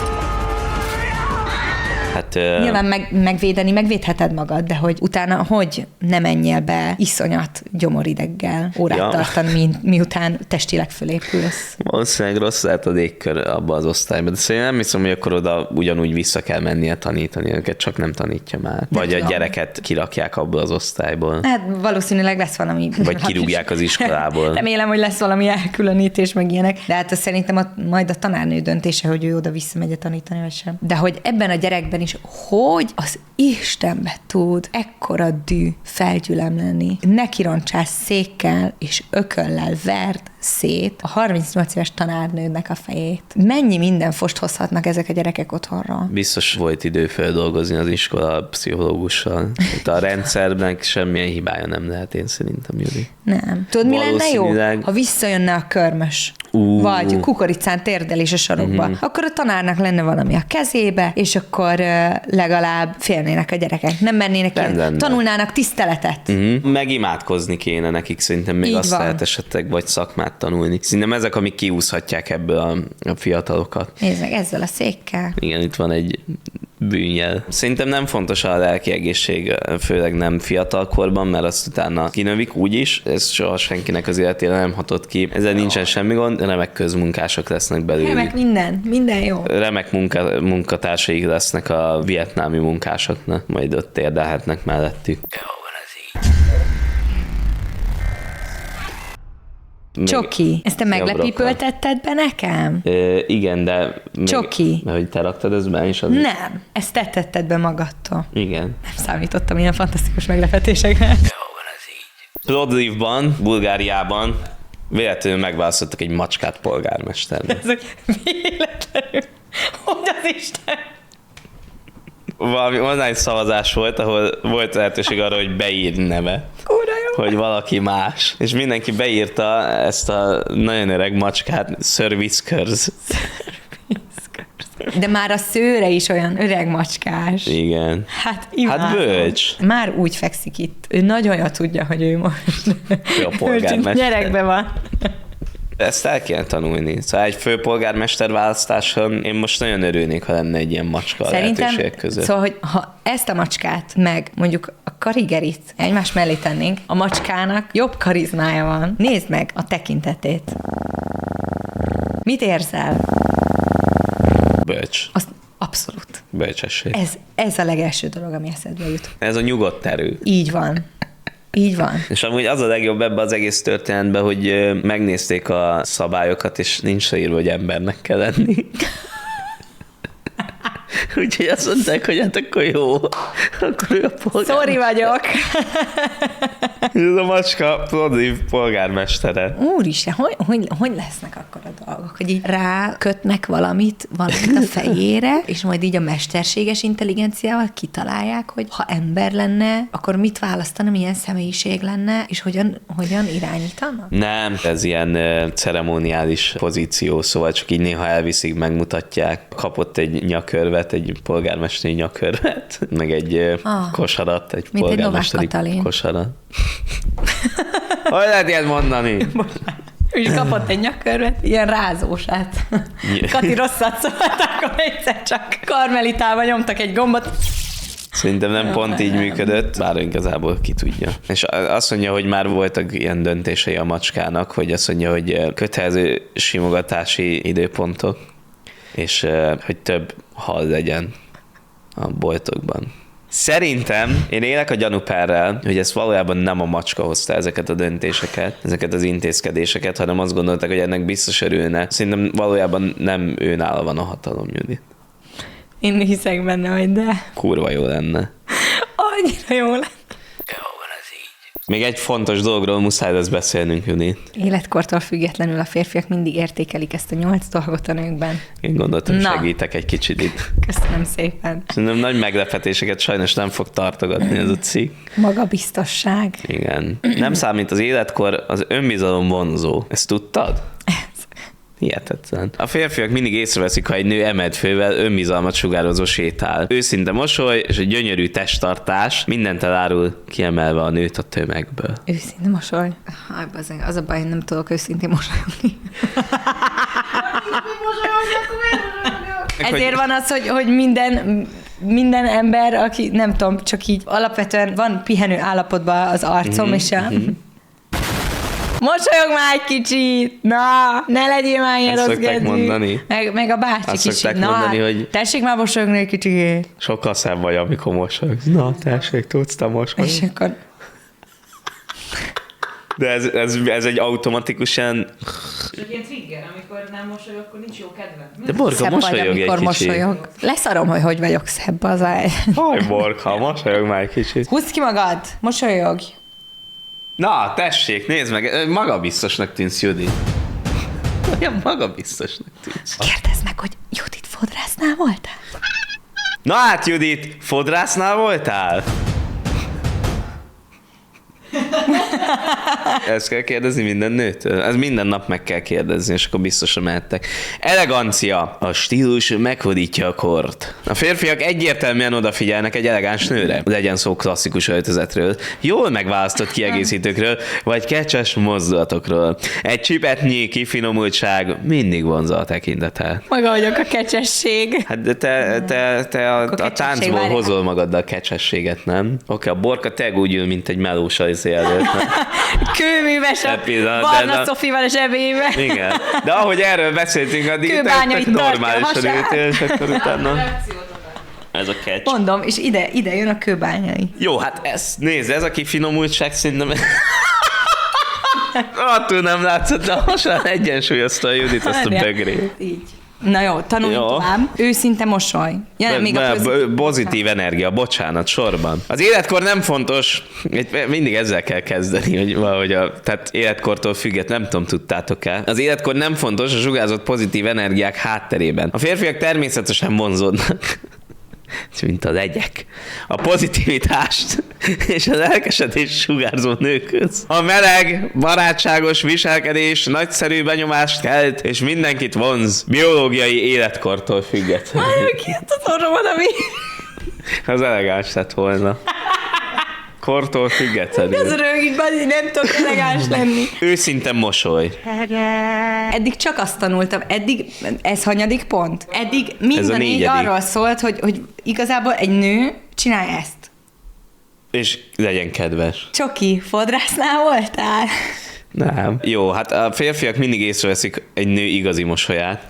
Hát, nyilván meg, megvédeni, megvédheted magad, de hogy utána hogy ne menjél be iszonyat gyomorideggel órát ja. tartani, mi, miután testileg fölépülsz. Valószínűleg rossz lehet a légkör abban az osztályban, de szerintem nem hiszem, hogy akkor oda ugyanúgy vissza kell mennie tanítani őket, csak nem tanítja már. Vagy de a tudom. gyereket kirakják abból az osztályból. Hát valószínűleg lesz valami. Vagy kirúgják az iskolából. Remélem, hogy lesz valami elkülönítés, meg ilyenek, de hát az szerintem a, majd a tanárnő döntése, hogy ő oda visszamegy tanítani, vagy sem. De hogy ebben a gyerekben is, hogy az Istenbe tud ekkora dű felgyülemleni. Nekironcsás székkel és ököllel vert szét a harmincnyolc éves tanárnődnek a fejét. Mennyi minden fost hozhatnak ezek a gyerekek otthonra? Biztos volt idő feldolgozni az iskola pszichológussal. Itt a rendszernek semmilyen hibája nem lehet, én szerintem, Júli. Nem. Tudod, mi lenne jó? Valószínűleg- Ha visszajönne a körmös, Uh. vagy kukoricán térdelés a sarokba, uh-huh. akkor a tanárnak lenne valami a kezébe, és akkor uh, legalább félnének a gyerekek. Nem mennének Lenne, ilyen. lenne. Tanulnának tiszteletet. Uh-huh. Megimádkozni kéne nekik, szerintem még Így azt van. lehet esetleg, vagy szakmát tanulni. Szerintem ezek, amik kiúszhatják ebből a, a fiatalokat. Nézd meg, ezzel a székkel. Igen, itt van egy bűnnyel. Szerintem nem fontos a lelki egészség, főleg nem fiatalkorban, mert azt utána kinövik úgyis, ez soha senkinek az életére nem hatott ki. Ezzel nincsen semmi gond, remek közmunkások lesznek belőlük. Remek minden, minden jó. Remek munka, munkatársaik lesznek a vietnámi munkásoknak, majd ott érdelhetnek mellettük. Még- Csoki, ezt te Szia, meglepípöltetted be nekem? Ö, igen, de... Még, Csoki. Mert hogy te raktad ezt be is? Az... Nem, ezt te tetted be magadtól. Igen. Nem számítottam ilyen fantasztikus meglepetésekre. Plovdivban, Bulgáriában véletlenül megválasztottak egy macskát polgármesternek. Ezek véletlenül. Hogy az Isten? Valami online szavazás volt, ahol volt lehetőség arra, hogy beírj neve. Kurva jó. Hogy valaki más. És mindenki beírta ezt a nagyon öreg macskát, Sir Whiskers. De már a szőre is olyan öreg macskás. Igen. Hát imádom. Hát bölcs. Már úgy fekszik itt. Ő nagyon jól tudja, hogy ő most Ő a polgármester. gyerekben van. Ezt el kéne tanulni. Szóval egy főpolgármester választáson én most nagyon örülnék, ha lenne egy ilyen macska a Szerintem, lehetőségek között. szóval, hogy ha ezt a macskát meg mondjuk a karigerit egymás mellé tennénk, a macskának jobb karizmája van. Nézd meg a tekintetét. Mit érzel? Bölcs. Azt abszolút. Bölcsesség. Ez, ez a legelső dolog, ami eszedbe jut. Ez a nyugodt erő. Így van. Így van. És amúgy az a legjobb ebbe az egész történetben, hogy ö, megnézték a szabályokat, és nincs leírva, hogy embernek kell lenni. Úgyhogy azt mondták, hogy hát akkor jó, akkor ő a polgármester. Sorry vagyok. Ez a macska Plovdiv polgármestere. Úristen, hogy, hogy, hogy lesznek akkor a dolgok? Hogy így rákötnek valamit, valamit a fejére, és majd így a mesterséges intelligenciával kitalálják, hogy ha ember lenne, akkor mit választana, milyen személyiség lenne, és hogyan, hogyan irányítana? Nem, ez ilyen uh, ceremoniális pozíció, szóval csak így néha elviszik, megmutatják. Kapott egy nyakörvet, egy polgármesteri nyakörvet, meg egy uh, Ah. kosarat, egy Mint egy polgármesteri Novák Katalin. kosarat. Hogy lehet ilyet mondani? Ő is kapott egy nyakörvet, ilyen rázósát. Kati rosszat szólt, akkor egyszer csak karmelitával nyomtak egy gombot. Szerintem nem pont így működött, bár igazából ki tudja. És azt mondja, hogy már voltak ilyen döntései a macskának, hogy azt mondja, hogy kötelező simogatási időpontok, és hogy több hal legyen a boltokban. Szerintem én élek a gyanúperrel, hogy ez valójában nem a macska hozta ezeket a döntéseket, ezeket az intézkedéseket, hanem azt gondolták, hogy ennek biztos örülne. Szerintem valójában nem ő nála van a hatalom, Judit. Én hiszek benne, hogy de. Kurva jó lenne. Annyira jó lenne. Még egy fontos dologról muszáj lesz beszélnünk, Judit. Életkortól függetlenül a férfiak mindig értékelik ezt a nyolc dolgot a nőkben. Én gondoltam, Na. segítek egy kicsit itt. Köszönöm szépen. Szerintem nagy meglepetéseket sajnos nem fog tartogatni ez a cikk. Magabiztosság. Igen. Nem számít az életkor, az önbizalom vonzó. Ezt tudtad? Hihetetlen. A férfiak mindig észreveszik, ha egy nő emeltfővel önbizalmat sugározó sétál. Őszinte mosoly és egy gyönyörű testtartás mindent elárul, kiemelve a nőt a tömegből. Őszinte mosoly. Haj, bazeg, az a baj, hogy nem tudok őszintén mosolyogni. Ezért van az, hogy, hogy minden, minden ember, aki nem tudom, csak így alapvetően van pihenő állapotban az arcom, mm-hmm. és a... Mosolyog már egy kicsit! Na, ne legyél már ilyen Ezt rossz szokták kedvű. mondani? Meg, meg a bácsi Azt kicsit. szokták Na, mondani, hogy- tessék már mosolyogni egy kicsit. Sokkal szebb vagy, amikor mosolyogsz. Na, tessék, tudsz te mosolyogni. És akkor... De ez, ez, ez egy automatikusan... Csak ilyen trigger, amikor nem mosolyog, akkor nincs jó kedve. De Borka, Szebb vagy, mosolyog egy amikor kicsit. mosolyog. Leszarom, hogy hogy vagyok szebb az áll. Haj, Borka, mosolyog már egy kicsit. Húzd ki magad, mosolyogj. Na, tessék, nézd meg, magabiztosnak tűnsz, Judit. Olyan magabiztosnak tűnsz. Kérdezd meg, hogy Judit fodrásznál voltál? Na hát, Judit, fodrásznál voltál? Ezt kell kérdezni minden nőtől? Ez minden nap meg kell kérdezni, és akkor biztosan mehettek. Elegancia. A stílus meghódítja a kort. A férfiak egyértelműen odafigyelnek egy elegáns nőre. Legyen szó klasszikus öltözetről, jól megválasztott kiegészítőkről, vagy kecses mozdulatokról. Egy csipetnyi kifinomultság mindig vonza a tekintetet. Maga vagyok a kecsesség. Hát de te, te, te a, a kecsesség, táncból várjál. hozol magaddal kecsességet, nem? Oké, a Borka teg úgy ül, mint egy melós ajzé előtt. Kőműves a Epizod, de Barna na- Szofival a zsebébe. Igen. De ahogy erről beszéltünk, addig te, Kőbányai te tartja a normálisan hasát. ültél, és akkor utána... Reakciót Ez a catch. Mondom, és ide, ide jön a kőbányai. Jó, hát ez, nézd, ez a kifinomultság szerintem... Attól nem látszott, de a hasán egyensúlyozta a Judit azt a Várjál. bögrét. Így. Na jó, tanulj Jó. tovább. Őszinte mosoly. Ja, nem, még a Be- pozitív. be- pozitív energia, bocsánat, sorban. Az életkor nem fontos, itt mindig ezzel kell kezdeni, hogy valahogy a, tehát életkortól függet, nem tudom, tudtátok-e. Az életkor nem fontos a sugárzott pozitív energiák hátterében. A férfiak természetesen vonzódnak, mint a legyek, a pozitivitást és az lelkesedés sugárzó nőkhöz. A meleg, barátságos viselkedés nagyszerű benyomást kelt, és mindenkit vonz, biológiai életkortól függetlenül. Kijött az orromon, ami... Az elegáns lett volna. Kortól függetlenül. Az rögig, Bazi, nem tudok elegáns lenni. Őszinte mosoly. Eddig csak azt tanultam, eddig, ez hanyadik pont? Eddig mind Ez a a négy négyedik. arról szólt, hogy, hogy igazából egy nő csinálj ezt. És legyen kedves. Csoki, fodrásznál voltál? Nem. Jó, hát a férfiak mindig észreveszik egy nő igazi mosolyát.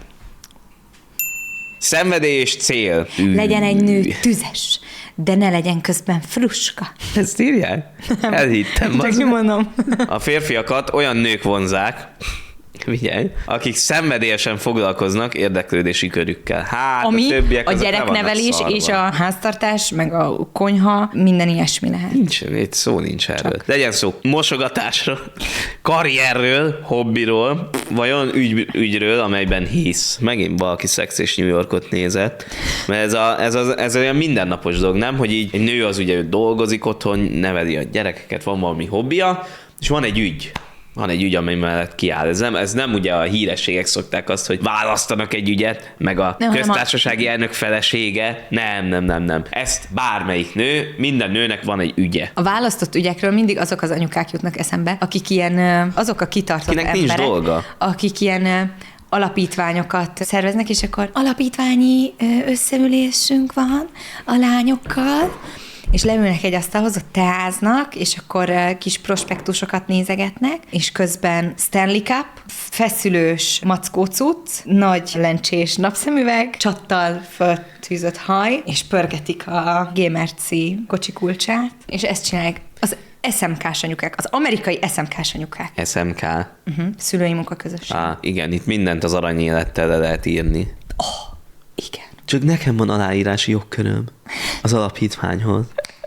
Szenvedély és cél. Ű. Legyen egy nő tüzes, de ne legyen közben fruska. Ezt írják? Elhittem. Csak bazd. mondom. A férfiakat olyan nők vonzák, figyelj, akik szenvedélyesen foglalkoznak érdeklődési körükkel. Hát Ami a többiek a azok le gyereknevelés vannak és szarva. a háztartás, meg a konyha, minden ilyesmi lehet. Nincs, itt szó nincs erről. Csak. Legyen szó mosogatásról, karrierről, hobbiról, vagy olyan ügy, ügyről, amelyben hisz. Megint valaki Sex és New Yorkot nézett. Mert ez, a, ez, az, ez olyan mindennapos dolog, nem? Hogy így egy nő az ugye dolgozik otthon, neveli a gyerekeket, van valami hobbija, és van egy ügy. Van egy ügy, amely mellett kiáll. Ez nem, ez nem ugye a hírességek szokták azt, hogy választanak egy ügyet, meg a Nem, hanem köztársasági elnök felesége. Nem, nem, nem, nem. Ezt bármelyik nő, minden nőnek van egy ügye. A választott ügyekről mindig azok az anyukák jutnak eszembe, akik ilyen, ö, azok a kitartott Kinek nincs emberek, dolga. akik ilyen ö, alapítványokat szerveznek, és akkor alapítványi ö, összeülésünk van a lányokkal, és leülnek egy asztalhoz, ott teáznak, és akkor ö, kis prospektusokat nézegetnek, és közben Stanley Cup, feszülős mackócuc, nagy lencsés napszemüveg, csattal föltűzött haj, és pörgetik a gé merci kocsi kulcsát, és ezt csinálják az es em ká-s anyukák, az amerikai es em ká-s anyukák. es em ká. Uh-huh. Szülői munkaközösség. Á, igen, itt mindent az aranyélettel le lehet írni. Igen. Csak nekem van aláírási jogköröm az alapítványhoz.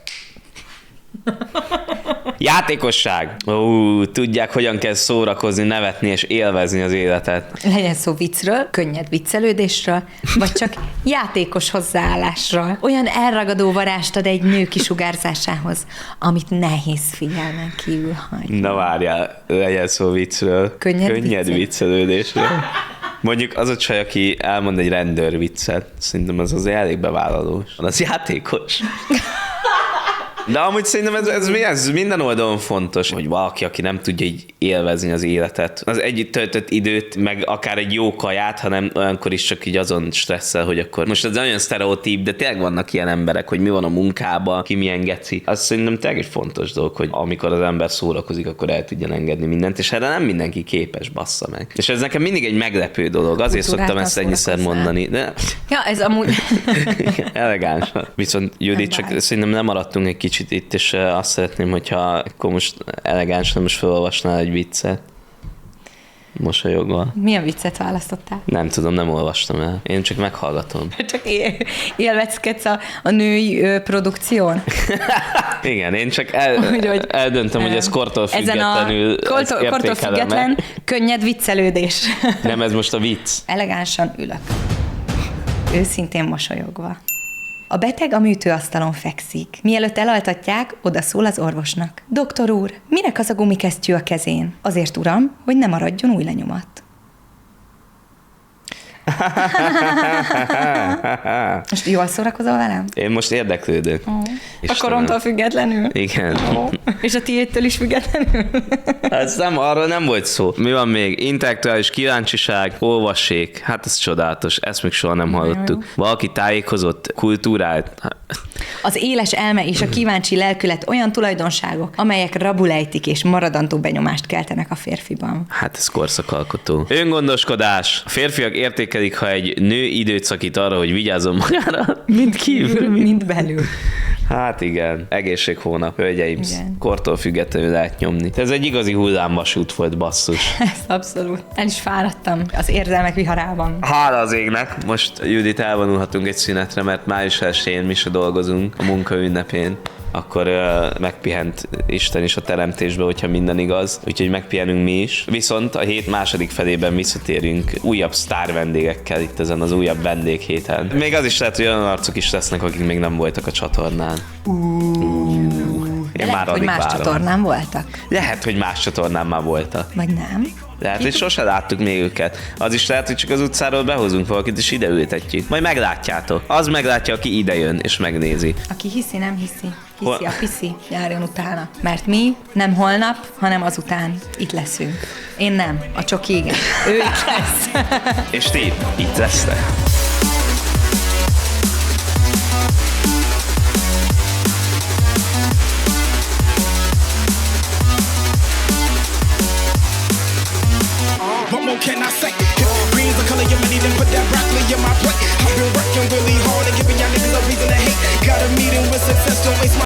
Játékosság. Ó, tudják, hogyan kell szórakozni, nevetni és élvezni az életet. Legyen szó viccről, könnyed viccelődésről, vagy csak játékos hozzáállásról. Olyan elragadó varást ad egy nő kisugárzásához, amit nehéz figyelmen kívül hagyni. Na várjál, legyen szó viccről. Könnyed Könnyed viccel. viccelődésről. Mondjuk az a csaj, aki elmond egy rendőr viccet, szerintem az azért elég bevállalós. Az játékos. De amúgy szerintem ez, ez, ez minden oldalon fontos, hogy valaki, aki nem tudja így élvezni az életet, az együtt töltött időt, meg akár egy jó kaját, hanem olyankor is csak így azon stresszel, hogy akkor most ez olyan sztereotíp, de tényleg vannak ilyen emberek, hogy mi van a munkában, ki milyen geci. Az szerintem tényleg egy fontos dolog, hogy amikor az ember szórakozik, akkor el tudjon engedni mindent, és erre nem mindenki képes, bassza meg. És ez nekem mindig egy meglepő dolog, azért Kultúráltan szoktam ezt ennyiszer szórakozzál. mondani. De Ja, ez amúgy... elegáns. Viszont Judit, csak Bye. szerintem nem maradtunk egy kicsit kicsit itt is azt szeretném, hogyha akkor most elegánsan most felolvasnál egy viccet. Mosolyogva. Milyen viccet választottál? Nem tudom, nem olvastam el. Én csak meghallgatom. Csak él, élvezkedsz a, a női ö, produkción? Igen, én csak el, Úgy, hogy, eldöntöm, hogy ez kortól függetlenül ezen a kortól, kortól független, könnyed viccelődés. Nem, ez most a vicc. Elegánsan ülök. Őszintén mosolyogva. A beteg a műtőasztalon fekszik. Mielőtt elaltatják, odaszól az orvosnak. Doktor úr, minek az a gumikesztyű a kezén? Azért, uram, hogy ne maradjon új lenyomat. Most jól szórakozol velem? Én most érdeklődök. Oh. A koromtól függetlenül? Igen. Oh. És a tiédtől is függetlenül? Ez nem, arról nem volt szó. Mi van még? Intellektuális kíváncsiság, olvassék. Hát ez csodálatos, ezt még soha nem hallottuk. Valaki tájékozott, kultúrált. Az éles elme és a kíváncsi lelkület olyan tulajdonságok, amelyek rabulejtik és maradandó benyomást keltenek a férfiban. Hát ez korszakalkotó. Öngondoskodás. A férfiak értékelik, ha egy nő időt szakít arra, hogy vigyázzon magára, mint kívül. Mint belül. Hát igen, egészséghónap, hölgyeim, Igen. kortól függetlenül lehet nyomni. Ez egy igazi hullámvasút volt, basszus. Ez abszolút. El is fáradtam az érzelmek viharában. Hála az égnek! Most Judit elvonulhatunk egy szünetre, mert május elsején mi se dolgozunk a munka ünnepén. Akkor uh, megpihent Isten is a teremtésbe, hogyha minden igaz. Úgyhogy megpihenünk mi is. Viszont a hét második felében visszatérünk újabb sztár vendégekkel itt ezen az újabb vendéghéten. Még az is lehet, hogy olyan arcok is lesznek, akik még nem voltak a csatornán. Uh, Én lehet, hogy más várom. csatornán voltak. Lehet, hogy más csatornán már voltak. Vagy nem. Lehet, hogy sose láttuk még őket. Az is lehet, hogy csak az utcáról behozunk valakit, és ide ültetjük. Majd meglátjátok. Az meglátja, aki ide jön, és megnézi. Aki hiszi, nem hiszi. Hiszi Hol- a piszi, járjon utána. Mert mi nem holnap, hanem azután itt leszünk. Én nem, a csoki igen. Ő itt lesz. És ti itt lesztek. What more can I say? Green's the color of your money, then put that broccoli in my